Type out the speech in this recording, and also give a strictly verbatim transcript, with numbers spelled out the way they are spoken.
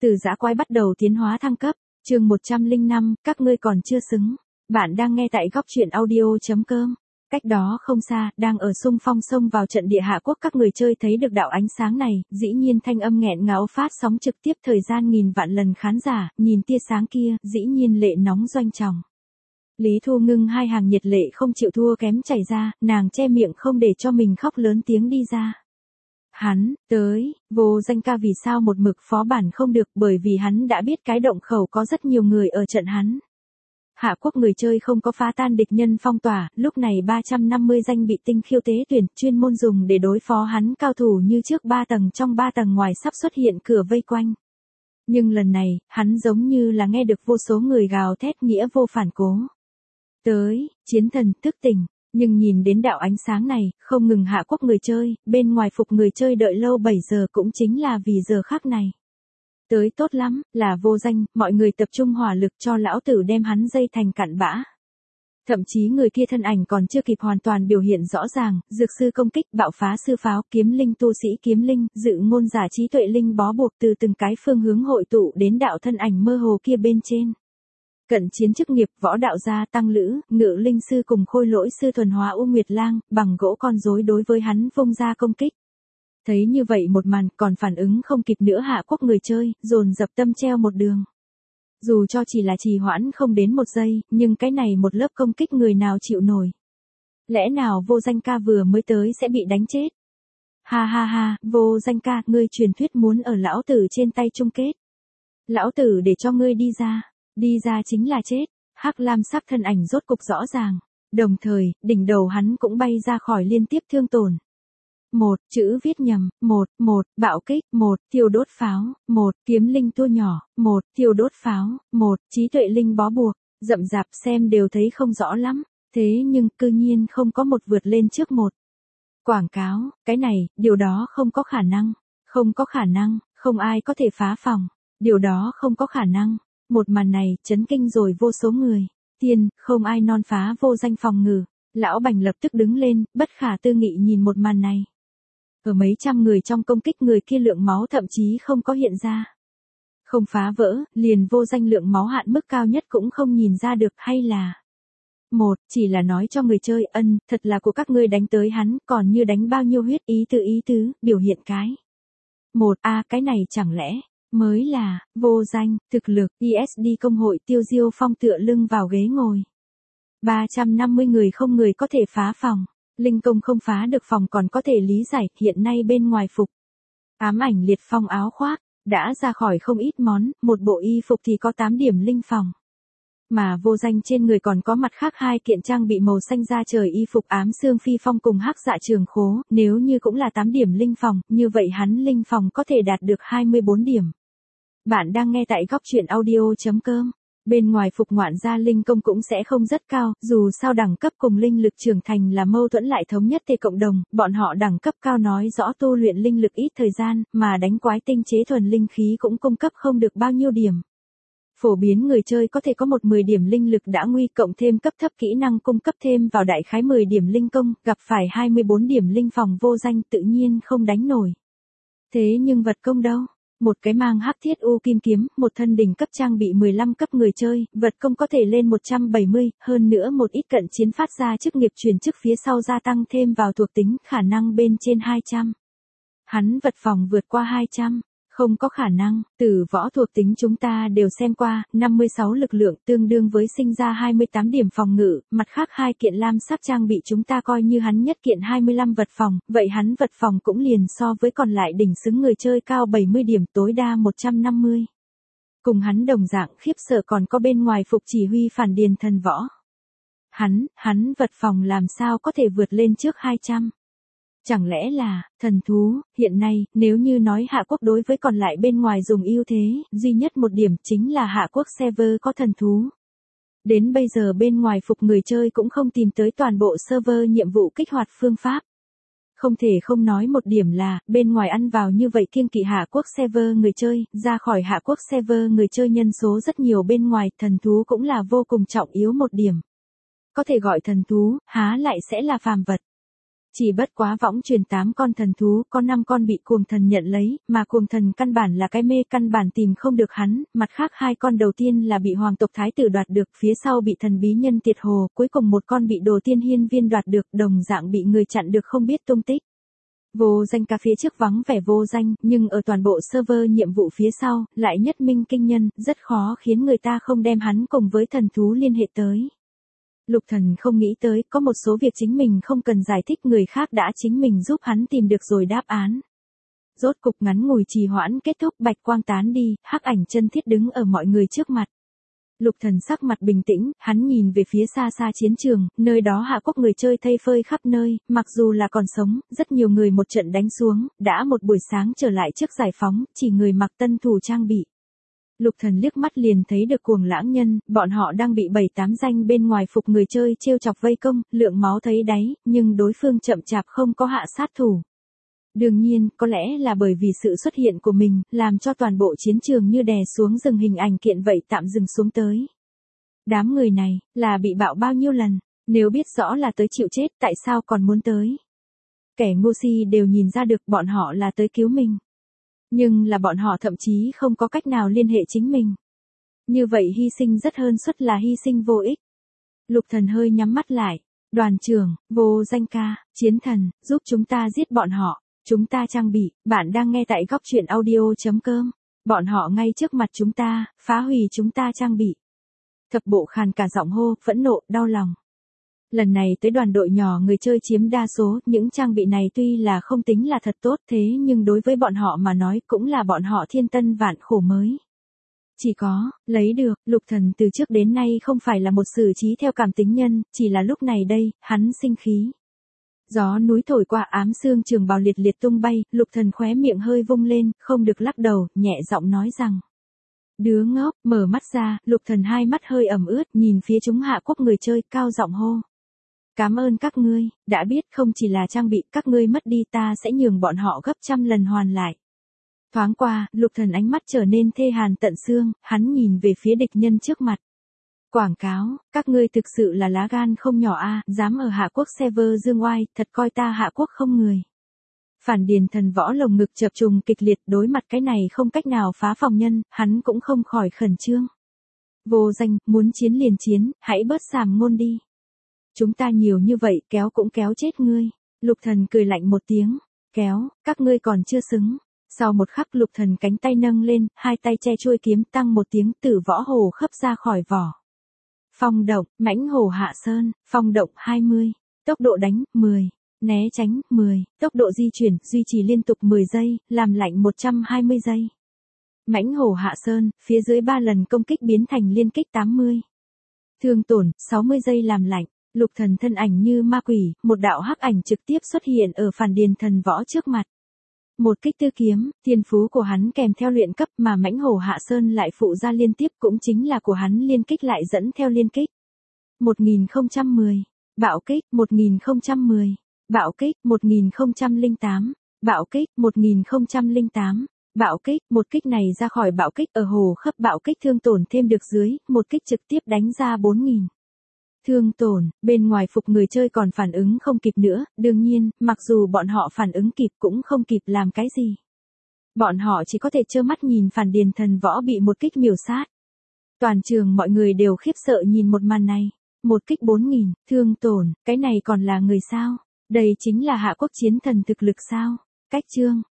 Từ dã quái bắt đầu tiến hóa thăng cấp, chương một trăm lẻ năm, các ngươi còn chưa xứng. Bạn đang nghe tại góc truyện audio.com. Cách đó không xa, đang ở xung phong sông vào trận địa Hạ Quốc, các người chơi thấy được đạo ánh sáng này, dĩ nhiên thanh âm nghẹn ngào phát sóng trực tiếp thời gian nghìn vạn lần khán giả, nhìn tia sáng kia, dĩ nhiên lệ nóng doanh tròng. Lý Thu Ngưng hai hàng nhiệt lệ không chịu thua kém chảy ra, nàng che miệng không để cho mình khóc lớn tiếng đi ra. Hắn, tới, Vô Danh ca vì sao một mực phó bản không được, bởi vì hắn đã biết cái động khẩu có rất nhiều người ở trận hắn. Hạ Quốc người chơi không có phá tan địch nhân phong tỏa, lúc này ba trăm năm mươi danh bị tinh khiêu tế tuyển, chuyên môn dùng để đối phó hắn, cao thủ như trước ba tầng trong ba tầng ngoài sắp xuất hiện cửa vây quanh. Nhưng lần này, hắn giống như là nghe được vô số người gào thét nghĩa vô phản cố. Tới, chiến thần thức tỉnh. Nhưng nhìn đến đạo ánh sáng này, không ngừng Hạ Quốc người chơi, bên ngoài phục người chơi đợi lâu bảy giờ cũng chính là vì giờ khắc này. Tới tốt lắm, là Vô Danh, mọi người tập trung hỏa lực cho lão tử đem hắn dây thành cặn bã. Thậm chí người kia thân ảnh còn chưa kịp hoàn toàn biểu hiện rõ ràng, dược sư công kích, bạo phá sư pháo, kiếm linh tu sĩ kiếm linh, dự ngôn giả trí tuệ linh bó buộc từ từng cái phương hướng hội tụ đến đạo thân ảnh mơ hồ kia bên trên. Cận chiến chức nghiệp, võ đạo gia tăng lữ, ngự linh sư cùng khôi lỗi sư thuần hóa U Nguyệt Lang, bằng gỗ con rối đối với hắn vung ra công kích. Thấy như vậy một màn, còn phản ứng không kịp nữa Hạ Quốc người chơi, dồn dập tâm treo một đường. Dù cho chỉ là trì hoãn không đến một giây, nhưng cái này một lớp công kích người nào chịu nổi. Lẽ nào Vô Danh ca vừa mới tới sẽ bị đánh chết? Ha ha ha, Vô Danh ca, ngươi truyền thuyết muốn ở lão tử trên tay chung kết. Lão tử để cho ngươi đi ra. Đi ra chính là chết. Hắc lam sắc thân ảnh rốt cục rõ ràng. Đồng thời, đỉnh đầu hắn cũng bay ra khỏi liên tiếp thương tổn. Một, chữ viết nhầm, một, một, bạo kích, một, thiêu đốt pháo, một, kiếm linh tua nhỏ, một, thiêu đốt pháo, một, trí tuệ linh bó buộc, rậm rạp xem đều thấy không rõ lắm. Thế nhưng, cư nhiên không có một vượt lên trước một. Quảng cáo, cái này, điều đó không có khả năng. Không có khả năng, không ai có thể phá phòng. Điều đó không có khả năng. Một màn này, chấn kinh rồi vô số người. Tiên, không ai non phá Vô Danh phòng ngự. Lão Bành lập tức đứng lên, bất khả tư nghị nhìn một màn này. Ở mấy trăm người trong công kích, người kia lượng máu thậm chí không có hiện ra. Không phá vỡ, liền Vô Danh lượng máu hạn mức cao nhất cũng không nhìn ra được, hay là... Một, chỉ là nói cho người chơi, ân, thật là của các ngươi đánh tới hắn, còn như đánh bao nhiêu huyết, ý tứ ý tứ, biểu hiện cái. Một, a à, cái này chẳng lẽ... Mới là, Vô Danh, thực lực, i ét đê công hội Tiêu Diêu Phong tựa lưng vào ghế ngồi. ba trăm năm mươi người không người có thể phá phòng. Linh công không phá được phòng còn có thể lý giải, hiện nay bên ngoài phục. Ám ảnh liệt phong áo khoác, đã ra khỏi không ít món, một bộ y phục thì có tám điểm linh phòng. Mà Vô Danh trên người còn có mặt khác hai kiện trang bị màu xanh da trời y phục ám xương phi phong cùng hắc dạ trường khố, nếu như cũng là tám điểm linh phòng, như vậy hắn linh phòng có thể đạt được hai mươi bốn điểm. Bạn đang nghe tại góc truyện audio.com. Bên ngoài phục ngoạn gia linh công cũng sẽ không rất cao, dù sao đẳng cấp cùng linh lực trưởng thành là mâu thuẫn lại thống nhất tê cộng đồng, bọn họ đẳng cấp cao nói rõ tu luyện linh lực ít thời gian, mà đánh quái tinh chế thuần linh khí cũng cung cấp không được bao nhiêu điểm. Phổ biến người chơi có thể có một mười điểm linh lực đã nguy, cộng thêm cấp thấp kỹ năng cung cấp thêm vào đại khái mười điểm linh công, gặp phải hai mươi bốn điểm linh phòng Vô Danh tự nhiên không đánh nổi. Thế nhưng vật công đâu? Một cái mang hắc thiết u kim kiếm, một thân đỉnh cấp trang bị mười lăm cấp người chơi, vật công có thể lên một trăm bảy mươi, hơn nữa một ít cận chiến phát ra chức nghiệp truyền chức phía sau gia tăng thêm vào thuộc tính, khả năng bên trên hai trăm. Hắn vật phòng vượt qua hai trăm, không có khả năng, từ võ thuộc tính chúng ta đều xem qua, năm mươi sáu lực lượng tương đương với sinh ra hai mươi tám điểm phòng ngự, mặt khác hai kiện lam sắc trang bị chúng ta coi như hắn nhất kiện hai mươi lăm vật phòng, vậy hắn vật phòng cũng liền so với còn lại đỉnh xứng người chơi cao bảy mươi điểm, tối đa một trăm năm mươi. Cùng hắn đồng dạng khiếp sợ còn có bên ngoài phục chỉ huy phản điền thần võ. Hắn, hắn vật phòng làm sao có thể vượt lên trước hai trăm. Chẳng lẽ là, thần thú, hiện nay, nếu như nói Hạ Quốc đối với còn lại bên ngoài dùng ưu thế, duy nhất một điểm chính là Hạ Quốc server có thần thú. Đến bây giờ bên ngoài phục người chơi cũng không tìm tới toàn bộ server nhiệm vụ kích hoạt phương pháp. Không thể không nói một điểm là, bên ngoài ăn vào như vậy kiêng kỵ Hạ Quốc server người chơi, ra khỏi Hạ Quốc server người chơi nhân số rất nhiều bên ngoài, thần thú cũng là vô cùng trọng yếu một điểm. Có thể gọi thần thú, há lại sẽ là phàm vật. Chỉ bất quá võng truyền tám con thần thú, có năm con bị cuồng thần nhận lấy, mà cuồng thần căn bản là cái mê, căn bản tìm không được hắn, mặt khác hai con đầu tiên là bị hoàng tộc thái tử đoạt được, phía sau bị thần bí nhân tiệt hồ, cuối cùng một con bị đồ tiên hiên viên đoạt được, đồng dạng bị người chặn được không biết tung tích. Vô danh ca phía trước vắng vẻ vô danh, nhưng ở toàn bộ server nhiệm vụ phía sau, lại nhất minh kinh nhân, rất khó khiến người ta không đem hắn cùng với thần thú liên hệ tới. Lục Thần không nghĩ tới, có một số việc chính mình không cần giải thích, người khác đã chính mình giúp hắn tìm được rồi đáp án. Rốt cục ngắn ngủi trì hoãn kết thúc, bạch quang tán đi, hắc ảnh chân thiết đứng ở mọi người trước mặt. Lục Thần sắc mặt bình tĩnh, hắn nhìn về phía xa xa chiến trường, nơi đó Hạ Quốc người chơi thây phơi khắp nơi, mặc dù là còn sống, rất nhiều người một trận đánh xuống, đã một buổi sáng trở lại trước giải phóng, chỉ người mặc tân thủ trang bị. Lục Thần liếc mắt liền thấy được cuồng lãng nhân, bọn họ đang bị bảy tám danh bên ngoài phục người chơi trêu chọc vây công, lượng máu thấy đáy, nhưng đối phương chậm chạp không có hạ sát thủ. Đương nhiên, có lẽ là bởi vì sự xuất hiện của mình, làm cho toàn bộ chiến trường như đè xuống rừng hình ảnh kiện vậy tạm dừng xuống tới. Đám người này, là bị bạo bao nhiêu lần, nếu biết rõ là tới chịu chết tại sao còn muốn tới. Kẻ ngu si đều nhìn ra được bọn họ là tới cứu mình. Nhưng là bọn họ thậm chí không có cách nào liên hệ chính mình. Như vậy hy sinh rất hơn suất là hy sinh vô ích. Lục Thần hơi nhắm mắt lại. Đoàn trưởng, vô danh ca, chiến thần, giúp chúng ta giết bọn họ. Chúng ta trang bị, bạn đang nghe tại góc truyện audio chấm com. Bọn họ ngay trước mặt chúng ta, phá hủy chúng ta trang bị. Thập bộ khàn cả giọng hô, phẫn nộ, đau lòng. Lần này tới đoàn đội nhỏ người chơi chiếm đa số, những trang bị này tuy là không tính là thật tốt thế nhưng đối với bọn họ mà nói cũng là bọn họ thiên tân vạn khổ mới. Chỉ có, lấy được, Lục Thần từ trước đến nay không phải là một xử trí theo cảm tính nhân, chỉ là lúc này đây, hắn sinh khí. Gió núi thổi qua ám xương trường bào liệt liệt tung bay, Lục Thần khóe miệng hơi vung lên, không được lắc đầu, nhẹ giọng nói rằng. Đứa ngốc, mở mắt ra, Lục Thần hai mắt hơi ẩm ướt, nhìn phía chúng Hạ Quốc người chơi, cao giọng hô. Cảm ơn các ngươi, đã biết không chỉ là trang bị, các ngươi mất đi ta sẽ nhường bọn họ gấp trăm lần hoàn lại. Thoáng qua, Lục Thần ánh mắt trở nên thê hàn tận xương, hắn nhìn về phía địch nhân trước mặt. Quảng cáo, các ngươi thực sự là lá gan không nhỏ a, dám ở Hạ Quốc server dương oai, thật coi ta Hạ Quốc không người. Phản Điền Thần Võ lồng ngực chập trùng kịch liệt, đối mặt cái này không cách nào phá phòng nhân, hắn cũng không khỏi khẩn trương. Vô danh, muốn chiến liền chiến, hãy bớt sàm ngôn đi. Chúng ta nhiều như vậy, kéo cũng kéo chết ngươi. Lục Thần cười lạnh một tiếng, kéo, các ngươi còn chưa xứng. Sau một khắc Lục Thần cánh tay nâng lên, hai tay che chuôi kiếm, tăng một tiếng, Tử Võ Hồ khấp ra khỏi vỏ. Phong động, Mãnh Hổ Hạ Sơn, phong động hai mươi, tốc độ đánh mười, né tránh mười, tốc độ di chuyển duy trì liên tục mười giây, làm lạnh một trăm hai mươi giây. Mãnh Hổ Hạ Sơn, phía dưới ba lần công kích biến thành liên kích tám mươi. Thương tổn sáu mươi giây làm lạnh. Lục Thần thân ảnh như ma quỷ, một đạo hắc ảnh trực tiếp xuất hiện ở Phản Điền Thần Võ trước mặt. Một kích tư kiếm, thiên phú của hắn kèm theo luyện cấp mà Mãnh Hổ Hạ Sơn lại phụ ra liên tiếp cũng chính là của hắn liên kích lại dẫn theo liên kích. một nghìn không trăm mười, bạo kích, một nghìn không trăm mười, bạo kích, một nghìn không trăm lẻ tám, bạo kích, một nghìn không trăm lẻ tám, bạo kích, một kích này ra khỏi bạo kích ở hồ khắp bạo kích thương tổn thêm được dưới, một kích trực tiếp đánh ra bốn nghìn. Thương tổn, bên ngoài phục người chơi còn phản ứng không kịp nữa, đương nhiên, mặc dù bọn họ phản ứng kịp cũng không kịp làm cái gì. Bọn họ chỉ có thể trơ mắt nhìn Phản Điền Thần Võ bị một kích miểu sát. Toàn trường mọi người đều khiếp sợ nhìn một màn này. Một kích bốn nghìn, thương tổn, cái này còn là người sao? Đây chính là Hạ Quốc chiến thần thực lực sao? Cách chương.